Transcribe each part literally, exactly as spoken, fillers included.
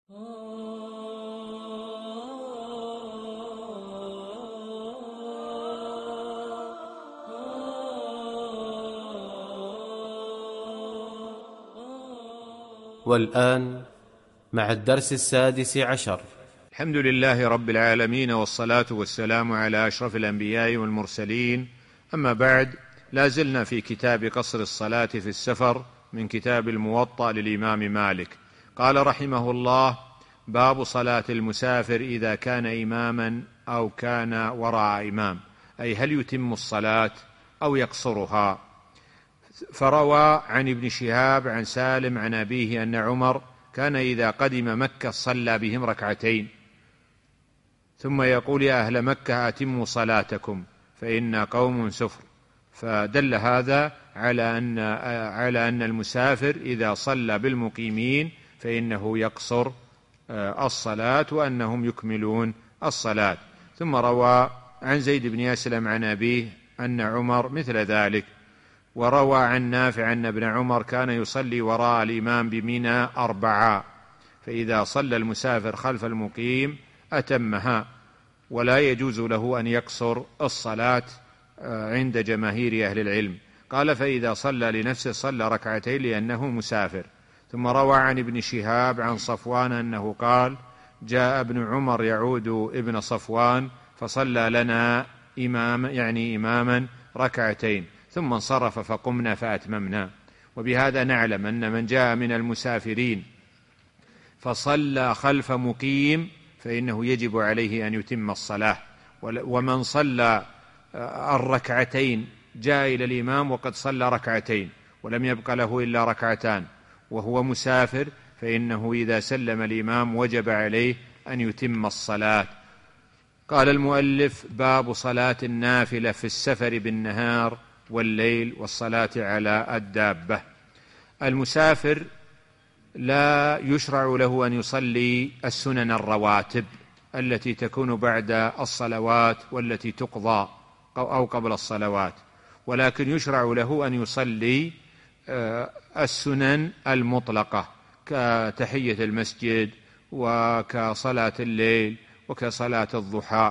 والآن مع الدرس السادس عشر. الحمد لله رب العالمين، والصلاة والسلام على أشرف الأنبياء والمرسلين، أما بعد. لا زلنا في كتاب قصر الصلاة في السفر من كتاب الموطأ للإمام مالك. قال رحمه الله: باب صلاة المسافر إذا كان إماما أو كان وراء إمام، أي هل يتم الصلاة أو يقصرها. فروى عن ابن شهاب عن سالم عن أبيه أن عمر كان إذا قدم مكة صلى بهم ركعتين ثم يقول: يا أهل مكة أتموا صلاتكم فإنا قوم سفر. فدل هذا على أن على أن المسافر إذا صلى بالمقيمين فإنه يقصر الصلاة وأنهم يكملون الصلاة. ثم روى عن زيد بن أسلم عن أبيه أن عمر مثل ذلك. وروى عن نافع أن ابن عمر كان يصلي وراء الإمام بمنى أربعا، فإذا صلى المسافر خلف المقيم أتمها، ولا يجوز له أن يقصر الصلاة عند جماهير أهل العلم. قال: فإذا صلى لنفسه صلى ركعتين لأنه مسافر. ثم روى عن ابن شهاب عن صفوان أنه قال: جاء ابن عمر يعود ابن صفوان فصلى لنا إمام يعني إماما ركعتين ثم انصرف فقمنا فأتممنا. وبهذا نعلم أن من جاء من المسافرين فصلى خلف مقيم فإنه يجب عليه أن يتم الصلاة. ومن صلى الركعتين جاء إلى الإمام وقد صلى ركعتين ولم يبق له إلا ركعتان وهو مسافر، فإنه إذا سلم الإمام وجب عليه أن يتم الصلاة. قال المؤلف: باب صلاة النافلة في السفر بالنهار والليل والصلاة على الدابة. المسافر لا يشرع له أن يصلي السنن الرواتب التي تكون بعد الصلوات والتي تقضى أو قبل الصلوات، ولكن يشرع له أن يصلي السنن المطلقة كتحية المسجد وكصلاة الليل وكصلاة الضحى.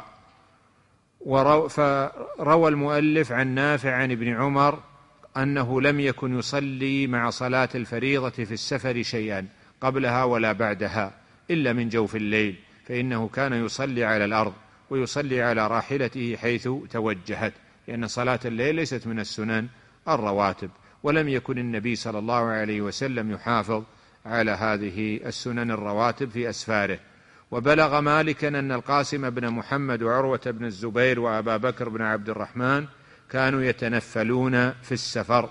فروى المؤلف عن نافع عن ابن عمر أنه لم يكن يصلي مع صلاة الفريضة في السفر شيئا قبلها ولا بعدها إلا من جوف الليل، فإنه كان يصلي على الأرض ويصلي على راحلته حيث توجهت، لأن صلاة الليل ليست من السنن الرواتب، ولم يكن النبي صلى الله عليه وسلم يحافظ على هذه السنن الرواتب في أسفاره. وبلغ مالكا أن القاسم بن محمد وعروة بن الزبير وأبا بكر بن عبد الرحمن كانوا يتنفلون في السفر.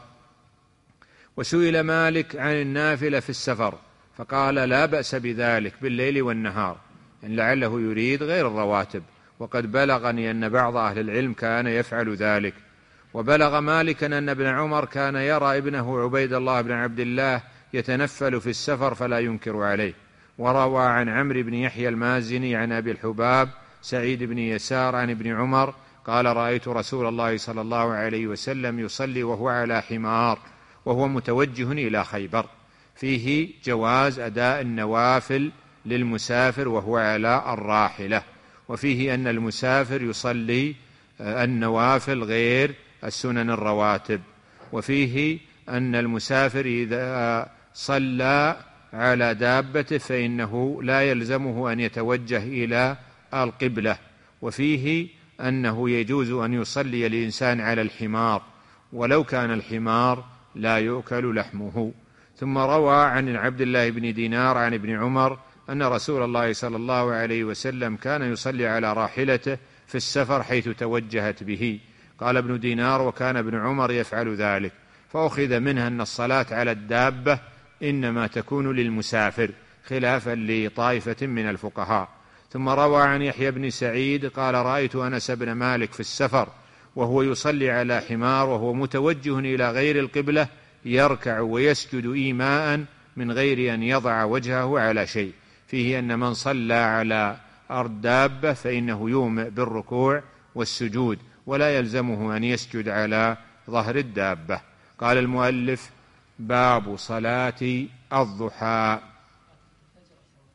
وسئل مالك عن النافلة في السفر فقال: لا بأس بذلك بالليل والنهار، إن لعله يريد غير الرواتب، وقد بلغني أن بعض أهل العلم كان يفعل ذلك. وبلغ مالكا أن ابن عمر كان يرى ابنه عبيد الله بن عبد الله يتنفل في السفر فلا ينكر عليه. وروى عن عمرو بن يحيى المازني عن أبي الحباب سعيد بن يسار عن ابن عمر قال: رأيت رسول الله صلى الله عليه وسلم يصلي وهو على حمار وهو متوجه إلى خيبر. فيه جواز أداء النوافل للمسافر وهو على الراحلة، وفيه أن المسافر يصلي النوافل غير السنن الرواتب، وفيه أن المسافر إذا صلى على دابته فإنه لا يلزمه أن يتوجه إلى القبلة، وفيه أنه يجوز أن يصلي الإنسان على الحمار ولو كان الحمار لا يؤكل لحمه. ثم روى عن عبد الله بن دينار عن ابن عمر أن رسول الله صلى الله عليه وسلم كان يصلي على راحلته في السفر حيث توجهت به. قال ابن دينار: وكان ابن عمر يفعل ذلك، فأخذ منها أن الصلاة على الدابة إنما تكون للمسافر، خلافا لطائفة من الفقهاء. ثم روى عن يحيى بن سعيد قال: رأيت أنس بن مالك في السفر وهو يصلي على حمار وهو متوجه إلى غير القبلة يركع ويسجد إيماء من غير أن يضع وجهه على شيء. فيه أن من صلى على أرض دابة فإنه يومئ بالركوع والسجود ولا يلزمه أن يسجد على ظهر الدابة. قال المؤلف: باب صلاة الضحى.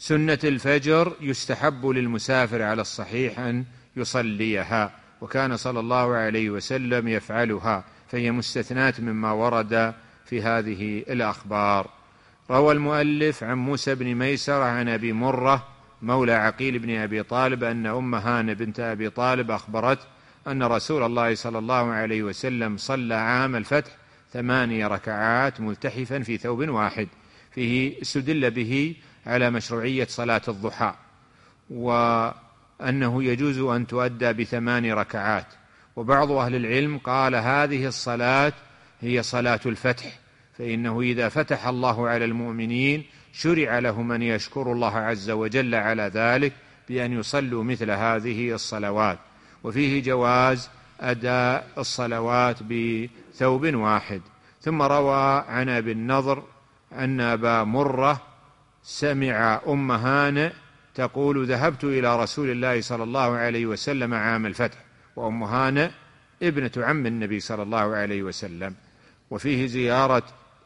سنة الفجر يستحب للمسافر على الصحيح أن يصليها، وكان صلى الله عليه وسلم يفعلها، فهي مستثناة مما ورد في هذه الأخبار. روى المؤلف عن موسى بن ميسرة عن أبي مرة مولى عقيل بن أبي طالب أن أم هانة بنت أبي طالب أخبرت أن رسول الله صلى الله عليه وسلم صلى عام الفتح ثماني ركعات ملتحفا في ثوب واحد، فيه استدل به على مشروعية صلاة الضحى، وأنه يجوز أن تؤدى بثمان ركعات. وبعض أهل العلم قال هذه الصلاة هي صلاة الفتح، فإنه إذا فتح الله على المؤمنين شرع لهم أن يشكروا الله عز وجل على ذلك بأن يصلوا مثل هذه الصلوات، وفيه جواز أداء الصلوات بثوب واحد. ثم روى عن أبي النضر أن أبا مرة سمع أم هانئ تقول ذهبت إلى رسول الله صلى الله عليه وسلم عام الفتح، وأم هانئ ابنة عم النبي صلى الله عليه وسلم. وفيه زيارة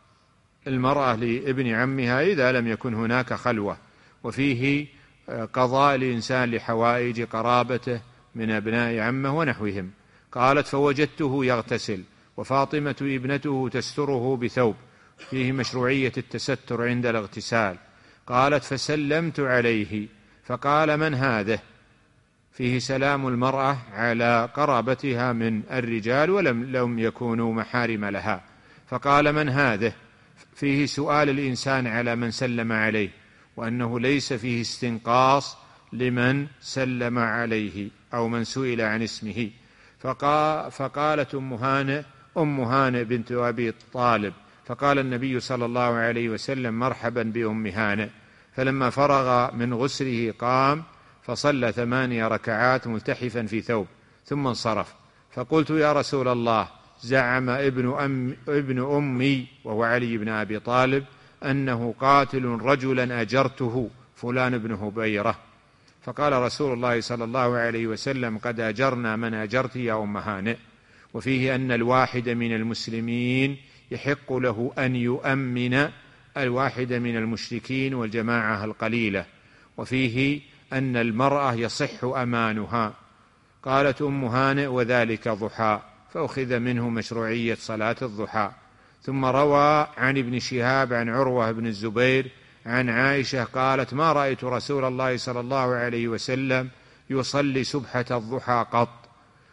المرأة لابن عمها إذا لم يكن هناك خلوة، وفيه قضاء الإنسان لحوائج قرابته من أبناء عمه ونحوهم. قالت فوجدته يغتسل وفاطمة ابنته تستره بثوب، فيه مشروعية التستر عند الاغتسال. قالت فسلمت عليه فقال من هذه، فيه سلام المرأة على قرابتها من الرجال ولم لم يكونوا محارم لها. فقال من هذه، فيه سؤال الإنسان على من سلم عليه، وأنه ليس فيه استنقاص لمن سلم عليه أو من سئل عن اسمه. فقال فقالت أم هانئ أم هانئ بنت أبي طالب، فقال النبي صلى الله عليه وسلم مرحبا بأم هانئ. فلما فرغ من غسله قام فصلى ثمانية ركعات ملتحفا في ثوب ثم انصرف. فقلت يا رسول الله زعم ابن, أم ابن أمي وهو علي بن أبي طالب أنه قاتل رجلا أجرته فلان بن هبيرة. فقال رسول الله صلى الله عليه وسلم قد أجرنا من أجرت يا أم هانئ. وفيه أن الواحد من المسلمين يحق له أن يؤمن الواحد من المشركين والجماعة القليلة. وفيه أن المرأة يصح أمانها. قالت أم هانئ وذلك ضحى، فأخذ منه مشروعية صلاة الضحى. ثم روى عن ابن شهاب عن عروة بن الزبير عن عائشة قالت ما رأيت رسول الله صلى الله عليه وسلم يصلي سبحة الضحى قط.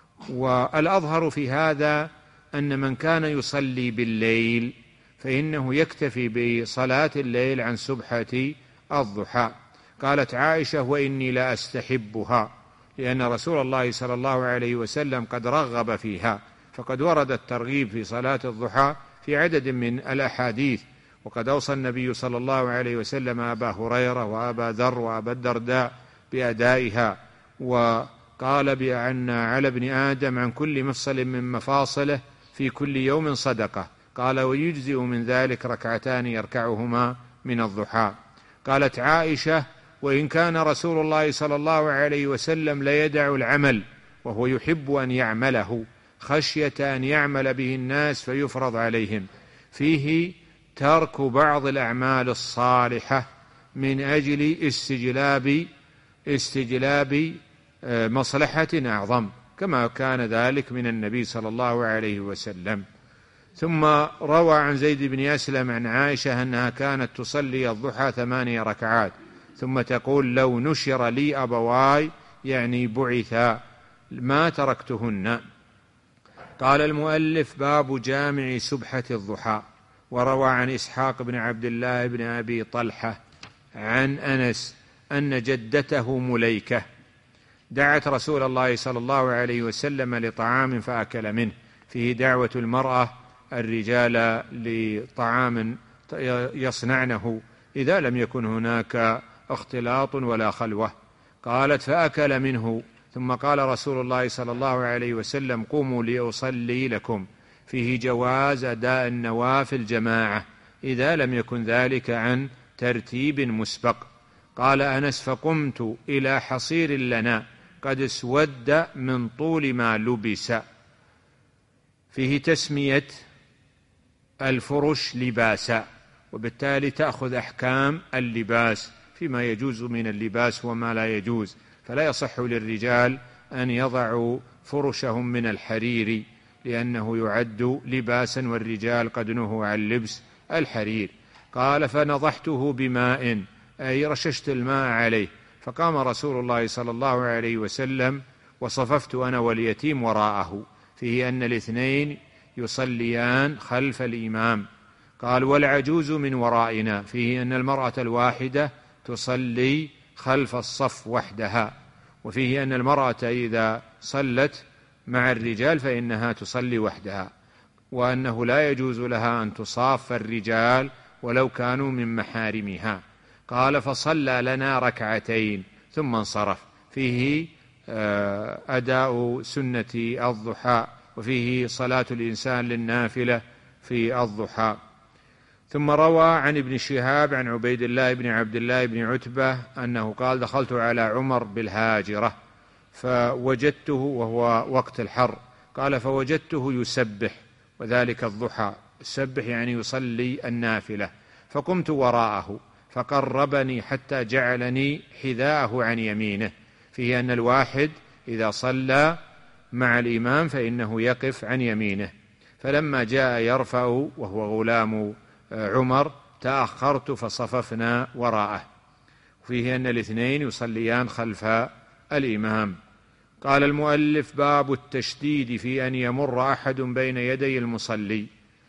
والأظهر في هذا أن من كان يصلي بالليل فإنه يكتفي بصلاة الليل عن سبحة الضحى. قالت عائشة وإني لا أستحبها، لأن رسول الله صلى الله عليه وسلم قد رغب فيها، فقد ورد الترغيب في صلاة الضحى في عدد من الأحاديث. وقد أوصى النبي صلى الله عليه وسلم أبا هريرة وأبا ذر وأبا الدرداء بأدائها، وقال بأن على ابن آدم عن كل مفصل من مفاصله في كل يوم صدقة. قال ويجزئ من ذلك ركعتان يركعهما من الضحى. قالت عائشة وإن كان رسول الله صلى الله عليه وسلم ليدع العمل وهو يحب أن يعمله خشية أن يعمل به الناس فيفرض عليهم، فيه ترك بعض الأعمال الصالحة من أجل استجلاب استجلاب مصلحة أعظم، كما كان ذلك من النبي صلى الله عليه وسلم. ثم روى عن زيد بن أسلم عن عائشة أنها كانت تصلي الضحى ثماني ركعات ثم تقول لو نشر لي أبواي يعني بعثا ما تركتهن. قال المؤلف باب جامع سبحة الضحى. وروى عن إسحاق بن عبد الله بن أبي طلحة عن أنس أن جدته مليكة دعت رسول الله صلى الله عليه وسلم لطعام فأكل منه، فيه دعوة المرأة الرجال لطعام يصنعنه إذا لم يكن هناك اختلاط ولا خلوة. قالت فأكل منه ثم قال رسول الله صلى الله عليه وسلم قوموا لأصلي لكم، فيه جواز أداء النوافل جماعة إذا لم يكن ذلك عن ترتيب مسبق. قال أنس فقمت إلى حصير لنا قد اسود من طول ما لبس، فيه تسمية الفرش لباسا، وبالتالي تأخذ أحكام اللباس فيما يجوز من اللباس وما لا يجوز، فلا يصح للرجال أن يضعوا فرشهم من الحرير لأنه يعد لباسا، والرجال قد نهوا عن لبس الحرير. قال فنضحته بماء، أي رششت الماء عليه، فقام رسول الله صلى الله عليه وسلم وصففت أنا واليتيم وراءه، فيه أن الاثنين يصليان خلف الإمام. قال والعجوز من ورائنا، فيه أن المرأة الواحدة تصلي خلف الصف وحدها، وفيه أن المرأة إذا صلت مع الرجال فإنها تصلي وحدها، وأنه لا يجوز لها أن تصاف الرجال ولو كانوا من محارمها. قال فصلى لنا ركعتين ثم انصرف، فيه أداء سنة الضحى، وفيه صلاة الإنسان للنافلة في الضحى. ثم روى عن ابن شهاب عن عبيد الله بن عبد الله بن عتبة أنه قال دخلت على عمر بالهاجرة فوجدته، وهو وقت الحر، قال فوجدته يسبح، وذلك الضحى، يسبح يعني يصلي النافلة، فقمت وراءه فقربني حتى جعلني حذاءه عن يمينه، فيه أن الواحد إذا صلى مع الإمام فإنه يقف عن يمينه. فلما جاء يرفع وهو غلام عمر تأخرت فصففنا وراءه، فيه أن الاثنين يصليان خلف الإمام. قال المؤلف باب التشديد في أن يمر أحد بين يدي المصلي.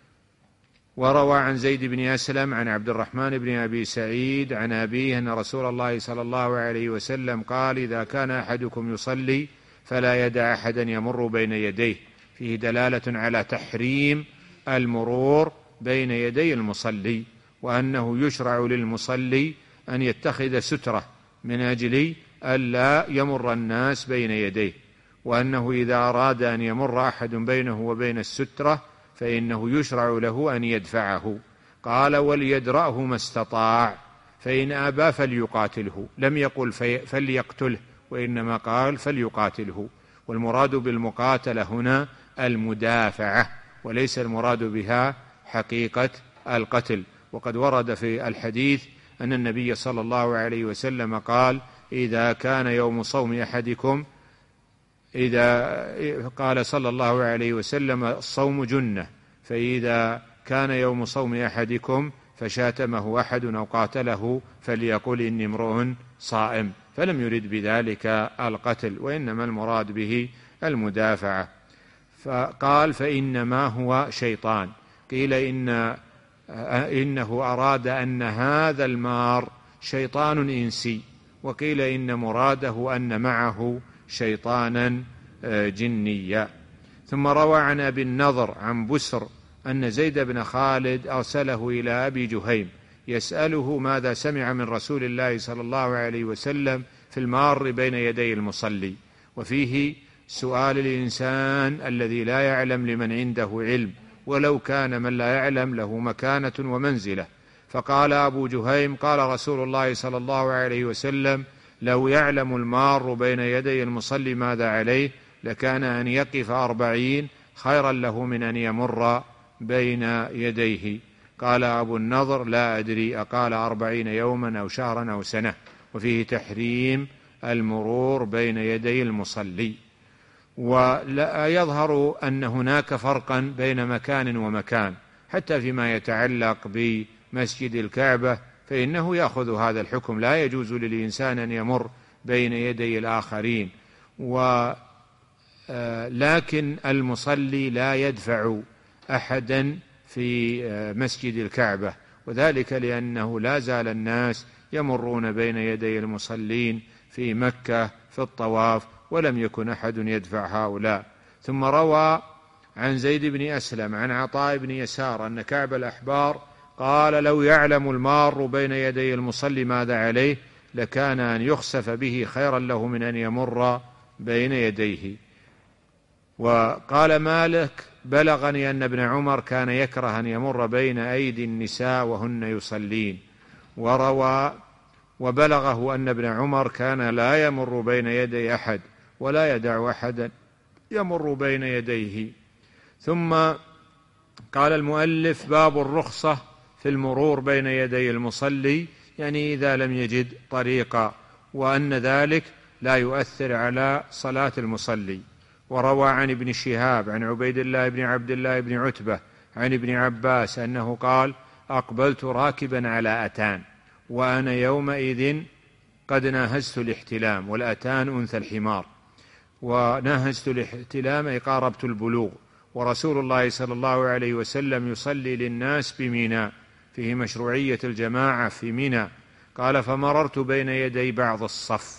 وروى عن زيد بن أسلم عن عبد الرحمن بن أبي سعيد عن أبيه أن رسول الله صلى الله عليه وسلم قال إذا كان أحدكم يصلي فلا يدع أحدا يمر بين يديه، فيه دلالة على تحريم المرور بين يدي المصلي، وأنه يشرع للمصلي أن يتخذ سترة من أجل ألا يمر الناس بين يديه، وأنه إذا أراد أن يمر أحد بينه وبين السترة فإنه يشرع له أن يدفعه. قال وليدرأه ما استطاع، فإن أبى فليقاتله، لم يقل فليقتله، وإنما قال فليقاتله، والمراد بالمقاتلة هنا المدافعة، وليس المراد بها حقيقة القتل. وقد ورد في الحديث أن النبي صلى الله عليه وسلم قال إذا كان يوم صوم أحدكم، إذا قال صلى الله عليه وسلم الصوم جنة، فإذا كان يوم صوم أحدكم فشاتمه أحد أو قاتله فليقل إني امرؤ صائم، فلم يرد بذلك القتل، وإنما المراد به المدافعة. فقال فإنما هو شيطان، قيل إن إنه أراد أن هذا المار شيطان إنسي، وقيل إن مراده أن معه شيطانا جنيا. ثم روى عن أبي النضر عن بسر أن زيد بن خالد أرسله إلى أبي جهيم يسأله ماذا سمع من رسول الله صلى الله عليه وسلم في المار بين يدي المصلي، وفيه سؤال الإنسان الذي لا يعلم لمن عنده علم، ولو كان من لا يعلم له مكانة ومنزلة. فقال أبو جهيم قال رسول الله صلى الله عليه وسلم لو يعلم المار بين يدي المصلي ماذا عليه لكان أن يقف أربعين خيرا له من أن يمر بين يديه. قال أبو النضر لا أدري أقال أربعين يوما أو شهرا أو سنة. وفيه تحريم المرور بين يدي المصلي. ولا يظهر أن هناك فرقا بين مكان ومكان، حتى فيما يتعلق بمسجد الكعبة فإنه يأخذ هذا الحكم، لا يجوز للإنسان أن يمر بين يدي الآخرين، ولكن المصلي لا يدفع أحدا في مسجد الكعبة، وذلك لأنه لا زال الناس يمرون بين يدي المصلين في مكة في الطواف، ولم يكن أحد يدفع هؤلاء. ثم روى عن زيد بن أسلم عن عطاء بن يسار أن كعب الأحبار قال لو يعلم المار بين يدي المصلي ماذا عليه لكان أن يخسف به خيرا له من أن يمر بين يديه. وقال مالك بلغني أن ابن عمر كان يكره أن يمر بين أيدي النساء وهن يصلين. وروى وبلغه أن ابن عمر كان لا يمر بين يدي أحد ولا يدع أحدا يمر بين يديه. ثم قال المؤلف باب الرخصة في المرور بين يدي المصلي يعني إذا لم يجد طريقا، وأن ذلك لا يؤثر على صلاة المصلي. وروى عن ابن شهاب عن عبيد الله بن عبد الله بن عتبة عن ابن عباس أنه قال: أقبلت راكبا على أتان وأنا يومئذ قد ناهزت الاحتلام، والأتان أنثى الحمار، وناهزت الاحتلام أي قاربت البلوغ، ورسول الله صلى الله عليه وسلم يصلي للناس بمنى، فيه مشروعية الجماعة في منى. قال: فمررت بين يدي بعض الصف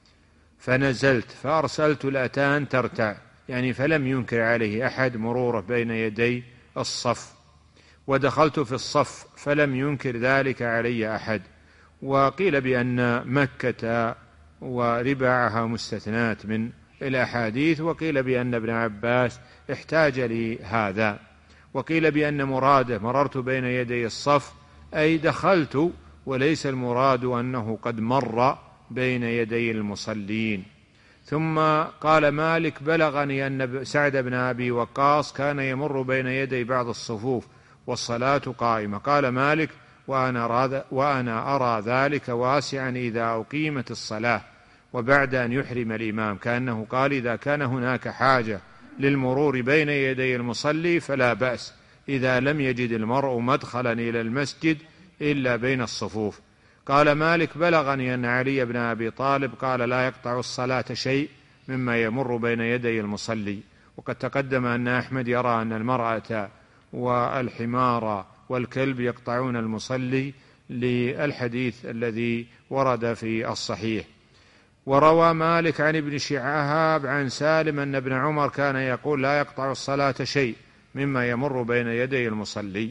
فنزلت فأرسلت الأتان ترتع، يعني فلم ينكر عليه أحد مروره بين يدي الصف، ودخلت في الصف فلم ينكر ذلك علي أحد. وقيل بأن مكة ورباعها مستثنات من الأحاديث، وقيل بأن ابن عباس احتاج لهذا، وقيل بأن مراده مررت بين يدي الصف أي دخلت، وليس المراد أنه قد مر بين يدي المصلين. ثم قال مالك: بلغني أن سعد بن أبي وقاص كان يمر بين يدي بعض الصفوف والصلاة قائمة. قال مالك: وأنا أرى, وأنا أرى ذلك واسعا إذا أقيمت الصلاة وبعد أن يحرم الإمام، كأنه قال: إذا كان هناك حاجة للمرور بين يدي المصلي فلا بأس، إذا لم يجد المرء مدخلا إلى المسجد إلا بين الصفوف. قال مالك: بلغني أن علي بن أبي طالب قال: لا يقطع الصلاة شيء مما يمر بين يدي المصلي. وقد تقدم أن أحمد يرى أن المرأة والحمار والكلب يقطعون المصلي للحديث الذي ورد في الصحيح. وروى مالك عن ابن شهاب عن سالم أن ابن عمر كان يقول: لا يقطع الصلاة شيء مما يمر بين يدي المصلي.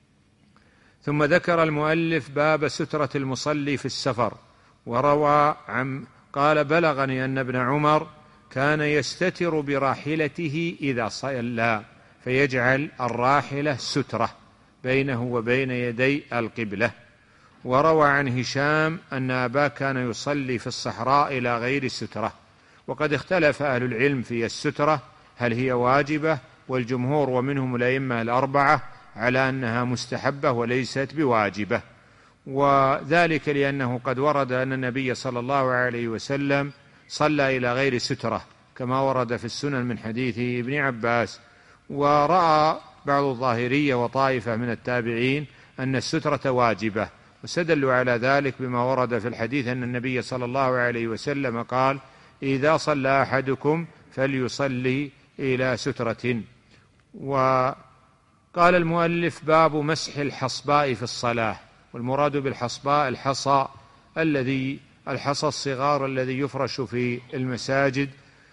ثم ذكر المؤلف باب سترة المصلي في السفر. وروى عن قال: بلغني أن ابن عمر كان يستتر براحلته إذا صلى، فيجعل الراحلة سترة بينه وبين يدي القبلة. وروى عن هشام أن أباه كان يصلي في الصحراء إلى غير سترة. وقد اختلف أهل العلم في السترة هل هي واجبة، والجمهور ومنهم الأئمة الأربعة على أنها مستحبة وليست بواجبة، وذلك لأنه قد ورد أن النبي صلى الله عليه وسلم صلى إلى غير سترة كما ورد في السنن من حديث ابن عباس. ورأى بعض الظاهرية وطائفة من التابعين أن السترة واجبة، واستدلوا على ذلك بما ورد في الحديث أن النبي صلى الله عليه وسلم قال: إذا صلى أحدكم فليصلي إلى سترة. وقال المؤلف: باب مسح الحصباء في الصلاة. والمراد بالحصباء الحصى الذي الحصى الصغار الذي يفرش في المساجد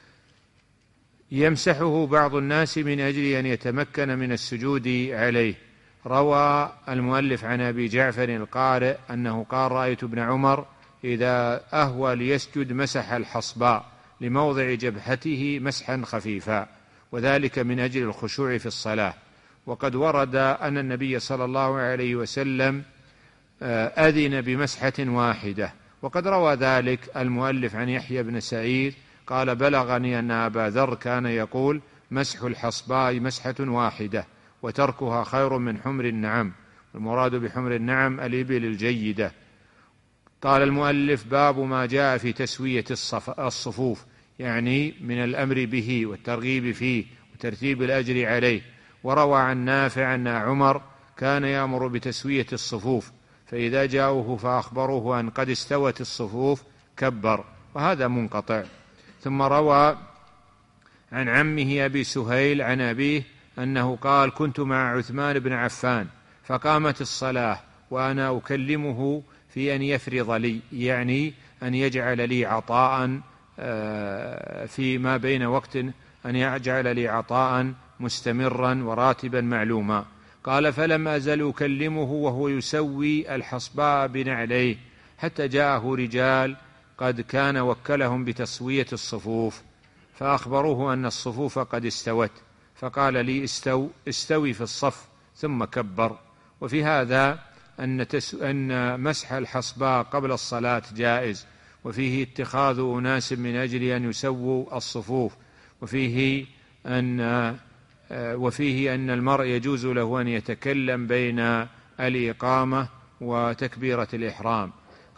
يمسحه بعض الناس من أجل أن يتمكن من السجود عليه. روى المؤلف عن أبي جعفر القارئ أنه قال: رأيت ابن عمر إذا أهوى ليسجد مسح الحصباء لموضع جبهته مسحا خفيفا، وذلك من أجل الخشوع في الصلاة. وقد ورد أن النبي صلى الله عليه وسلم أذن بمسحة واحدة. وقد روى ذلك المؤلف عن يحيى بن سعيد قال: بلغني أن أبا ذر كان يقول: مسح الحصباء مسحة واحدة وتركها خير من حمر النعم. المراد بحمر النعم الإبل الجيدة. قال المؤلف: باب ما جاء في تسوية الصفوف، يعني من الأمر به والترغيب فيه وترتيب الأجر عليه. وروى عن نافع أن عمر كان يأمر بتسوية الصفوف، فإذا جاءوه فأخبروه أن قد استوت الصفوف كبر، وهذا منقطع. ثم روى عن عمه أبي سهيل عن أبيه أنه قال: كنت مع عثمان بن عفان فقامت الصلاة وأنا أكلمه في أن يفرض لي، يعني أن يجعل لي عطاء في ما بين وقت، أن يجعل لي عطاء مستمرا وراتبا معلوما. قال: فلم أزل أكلمه وهو يسوي الحصباء بنعليه حتى جاءه رجال قد كان وكلهم بتسوية الصفوف، فأخبروه أن الصفوف قد استوت، فقال لي: استو استوي في الصف، ثم كبر. وفي هذا أن, أن مسح الحصباء قبل الصلاة جائز، وفيه اتخاذ أناس من أجل أن يسووا الصفوف، وفيه أن وفيه أن المرء يجوز له أن يتكلم بين الإقامة وتكبيرة الإحرام،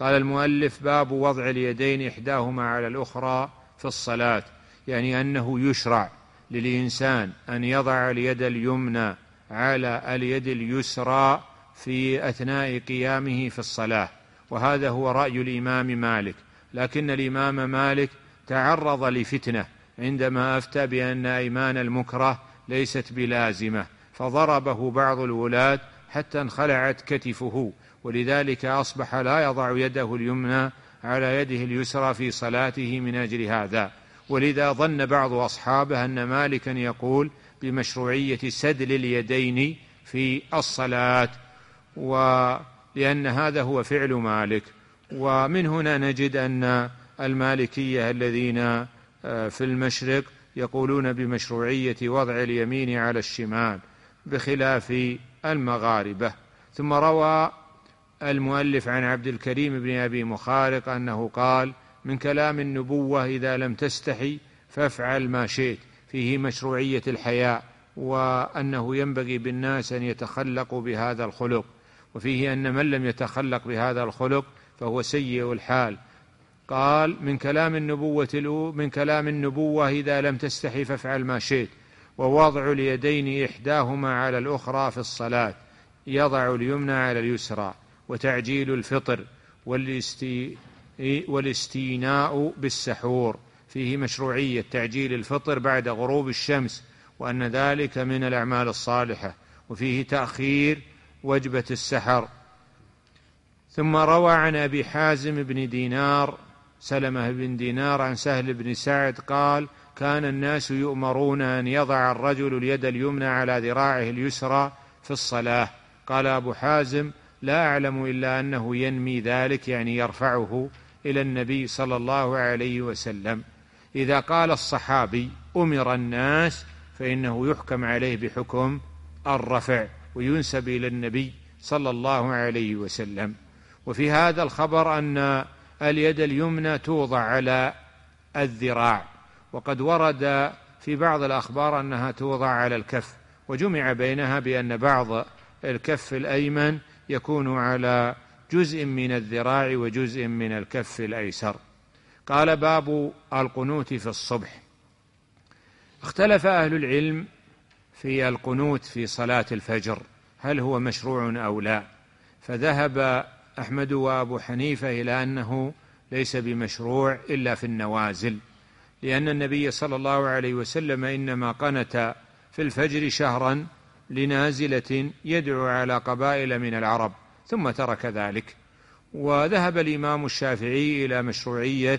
قال المؤلف: باب وضع اليدين إحداهما على الأخرى في الصلاة، يعني أنه يشرع للإنسان أن يضع اليد اليمنى على اليد اليسرى في أثناء قيامه في الصلاة، وهذا هو رأي الإمام مالك. لكن الإمام مالك تعرض لفتنة عندما أفتى بأن أيمان المكره ليست بلازمة، فضربه بعض الولاة حتى انخلعت كتفه، ولذلك أصبح لا يضع يده اليمنى على يده اليسرى في صلاته من أجل هذا. ولذا ظن بعض أصحابه أن مالكا يقول بمشروعية سدل اليدين في الصلاة، ولأن هذا هو فعل مالك. ومن هنا نجد أن المالكية الذين في المشرق يقولون بمشروعية وضع اليمين على الشمال بخلاف المغاربة. ثم روى المؤلف عن عبد الكريم بن أبي مخارق أنه قال: من كلام النبوة إذا لم تستحي فافعل ما شئت، فيه مشروعية الحياء، وأنه ينبغي بالناس أن يتخلقوا بهذا الخلق، وفيه أن من لم يتخلق بهذا الخلق فهو سيء الحال. قال: من كلام النبوة من كلام النبوة إذا لم تستحي فافعل ما شئت، ووضع اليدين إحداهما على الأخرى في الصلاة، يضع اليمنى على اليسرى، وتعجيل الفطر والاستي والاستيناء بالسحور، فيه مشروعية تعجيل الفطر بعد غروب الشمس، وأن ذلك من الأعمال الصالحة، وفيه تأخير وجبة السحر. ثم روى عن أبي حازم بن دينار سلمة بن دينار عن سهل بن سعد قال: كان الناس يؤمرون أن يضع الرجل اليد اليمنى على ذراعه اليسرى في الصلاة. قال أبو حازم: لا أعلم إلا أنه ينمي ذلك، يعني يرفعه إلى النبي صلى الله عليه وسلم. إذا قال الصحابي أمر الناس فإنه يحكم عليه بحكم الرفع وينسب إلى النبي صلى الله عليه وسلم. وفي هذا الخبر أن اليد اليمنى توضع على الذراع، وقد ورد في بعض الأخبار أنها توضع على الكف، وجمع بينها بأن بعض الكف الأيمن يكون على جزء من الذراع وجزء من الكف الأيسر. قال: باب القنوت في الصبح. اختلف أهل العلم في القنوت في صلاة الفجر، هل هو مشروع أو لا؟ فذهب أحمد وأبو حنيفة إلى أنه ليس بمشروع إلا في النوازل، لأن النبي صلى الله عليه وسلم إنما قنت في الفجر شهرا لنازلة يدعو على قبائل من العرب ثم ترك ذلك. وذهب الإمام الشافعي إلى مشروعية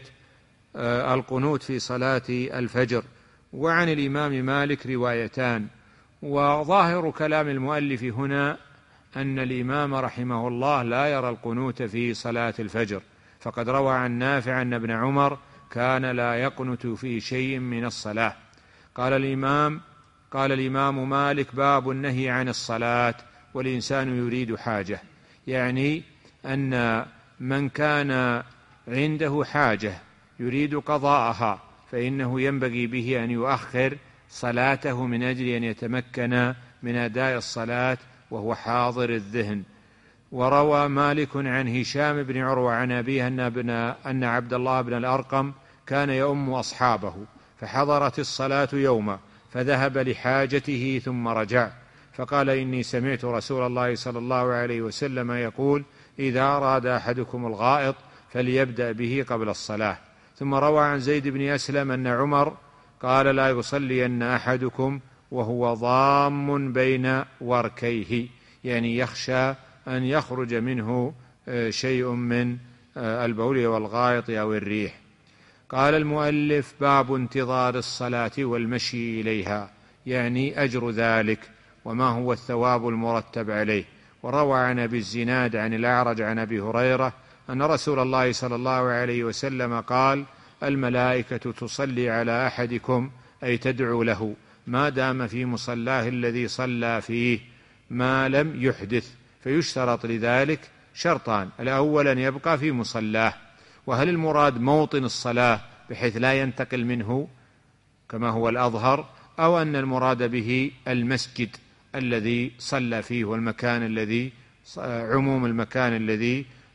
القنوت في صلاة الفجر، وعن الإمام مالك روايتان. وظاهر كلام المؤلف هنا أن الإمام رحمه الله لا يرى القنوت في صلاة الفجر، فقد روى عن نافع أن ابن عمر كان لا يقنت في شيء من الصلاة. قال الإمام قال الإمام مالك: باب النهي عن الصلاة والإنسان يريد حاجة، يعني أن من كان عنده حاجة يريد قضاءها فإنه ينبغي به أن يؤخر صلاته من أجل أن يتمكن من أداء الصلاة وهو حاضر الذهن. وروى مالك عن هشام بن عروة عن أبيه أن, أن عبد الله بن الأرقم كان يؤم أصحابه، فحضرت الصلاة يوما فذهب لحاجته ثم رجع، فقال: إني سمعت رسول الله صلى الله عليه وسلم يقول: إذا أراد أحدكم الغائط فليبدأ به قبل الصلاة. ثم روى عن زيد بن أسلم أن عمر قال: لا يصلين أحدكم وهو ضام بين وركيه، يعني يخشى أن يخرج منه شيء من البول والغائط أو الريح. قال المؤلف: باب انتظار الصلاة والمشي إليها، يعني أجر ذلك وما هو الثواب المرتب عليه. وروى عن أبي الزناد عن الأعرج عن أبي هريرة أن رسول الله صلى الله عليه وسلم قال: الملائكة تصلي على أحدكم، أي تدعو له، ما دام في مصلاه الذي صلى فيه ما لم يحدث. فيشترط لذلك شرطان: الأول أن يبقى في مصلاه، وهل المراد موطن الصلاة بحيث لا ينتقل منه كما هو الأظهر، أو أن المراد به المسجد الذي صلى فيه والمكان الذي عموم المكان الذي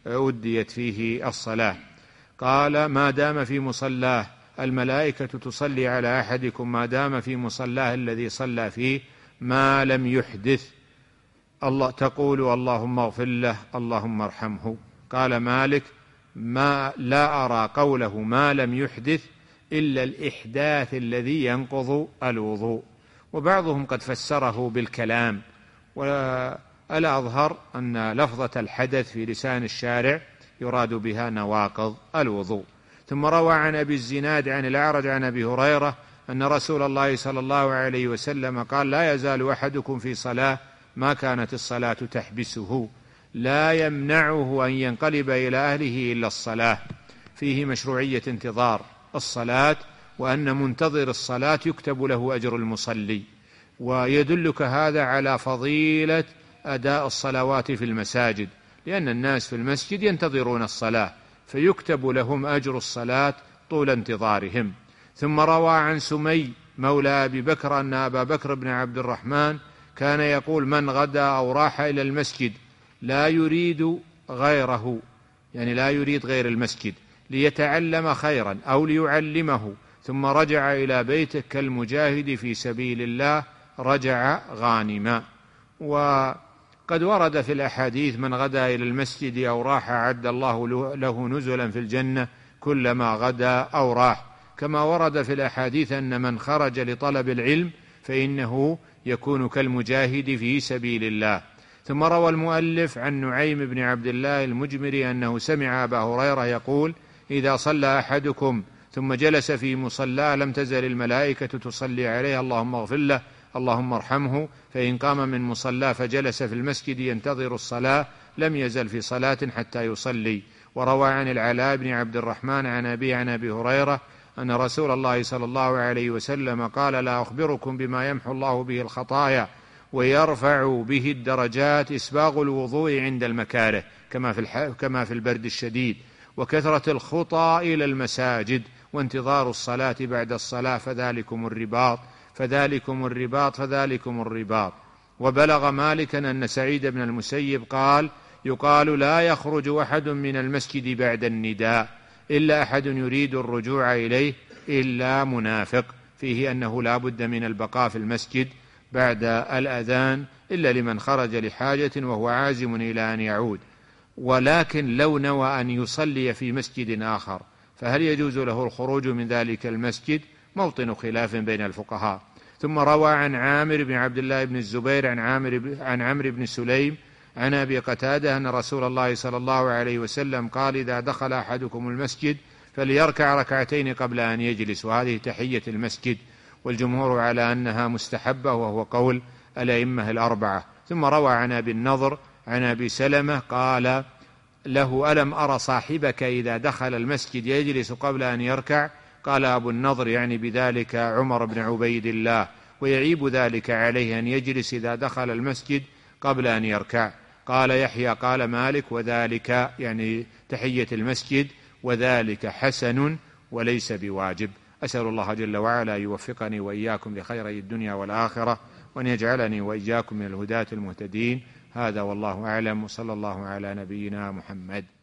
أديت فيه الصلاة. قال: ما دام في مصلاه، الملائكة تصلي على أحدكم ما دام في مصلاه الذي صلى فيه ما لم يحدث، الله تقول: اللهم اغفر له، اللهم ارحمه. قال مالك: ما لا أرى قوله ما لم يحدث إلا الإحداث الذي ينقض الوضوء، وبعضهم قد فسره بالكلام، والأظهر أن لفظة الحدث في لسان الشارع يراد بها نواقض الوضوء. ثم روى عن أبي الزناد عن الأعرج عن أبي هريرة أن رسول الله صلى الله عليه وسلم قال: لا يزال أحدكم في صلاة ما كانت الصلاة تحبسه لا يمنعه أن ينقلب إلى أهله إلا الصلاة. فيه مشروعية انتظار الصلاة، وأن منتظر الصلاة يكتب له أجر المصلي. ويدلك هذا على فضيلة أداء الصلوات في المساجد، لأن الناس في المسجد ينتظرون الصلاة فيكتب لهم أجر الصلاة طول انتظارهم. ثم روى عن سمي مولى أبي بكر أن أبا بكر بن عبد الرحمن كان يقول: من غدا أو راح إلى المسجد لا يريد غيره، يعني لا يريد غير المسجد، ليتعلم خيرا أو ليعلمه، ثم رجع إلى بيته كالمجاهد في سبيل الله رجع غانما. وقد ورد في الأحاديث: من غدا إلى المسجد أو راح أعد الله له نزلا في الجنة كلما غدا أو راح، كما ورد في الأحاديث أن من خرج لطلب العلم فإنه يكون كالمجاهد في سبيل الله. ثم روى المؤلف عن نعيم بن عبد الله المجمري أنه سمع أبا هريرة يقول: إذا صلى أحدكم ثم جلس في مصلاه لم تزل الملائكة تصلي عليه: اللهم اغفر له، اللهم ارحمه. فإن قام من مصلاه فجلس في المسجد ينتظر الصلاة لم يزل في صلاة حتى يصلي. وروى عن العلاء بن عبد الرحمن عن أبي عن أبي هريرة أن رسول الله صلى الله عليه وسلم قال: لا أخبركم بما يمحو الله به الخطايا ويرفع به الدرجات: إسباغ الوضوء عند المكاره كما في, الح... كما في البرد الشديد، وكثرة الخطى إلى المساجد، وانتظار الصلاة بعد الصلاة، فذلكم الرباط فذلكم الرباط فذلكم الرباط. وبلغ مالكا أن سعيد بن المسيب قال: يقال: لا يخرج أحد من المسجد بعد النداء إلا أحد يريد الرجوع إليه إلا منافق. فيه أنه لا بد من البقاء في المسجد بعد الأذان إلا لمن خرج لحاجة وهو عازم إلى أن يعود. ولكن لو نوى أن يصلي في مسجد آخر فهل يجوز له الخروج من ذلك المسجد؟ موطن خلاف بين الفقهاء. ثم روى عن عامر بن عبد الله بن الزبير عن عامر عن عمرو بن سليم عن أبي قتادة أن رسول الله صلى الله عليه وسلم قال: إذا دخل أحدكم المسجد فليركع ركعتين قبل أن يجلس، وهذه تحية المسجد، والجمهور على أنها مستحبة وهو قول الأئمة الأربعة. ثم روى عن أبي النضر عن أبي سلمة قال له: ألم أرى صاحبك إذا دخل المسجد يجلس قبل أن يركع؟ قال أبو النضر يعني بذلك عمر بن عبيد الله، ويعيب ذلك عليه أن يجلس إذا دخل المسجد قبل أن يركع. قال يحيى قال مالك: وذلك يعني تحية المسجد، وذلك حسن وليس بواجب. أسأل الله جل وعلا يوفقني وإياكم لخيري الدنيا والآخرة، وأن يجعلني وإياكم من الهداة المهتدين. هذا والله أعلم، وصلى الله على نبينا محمد.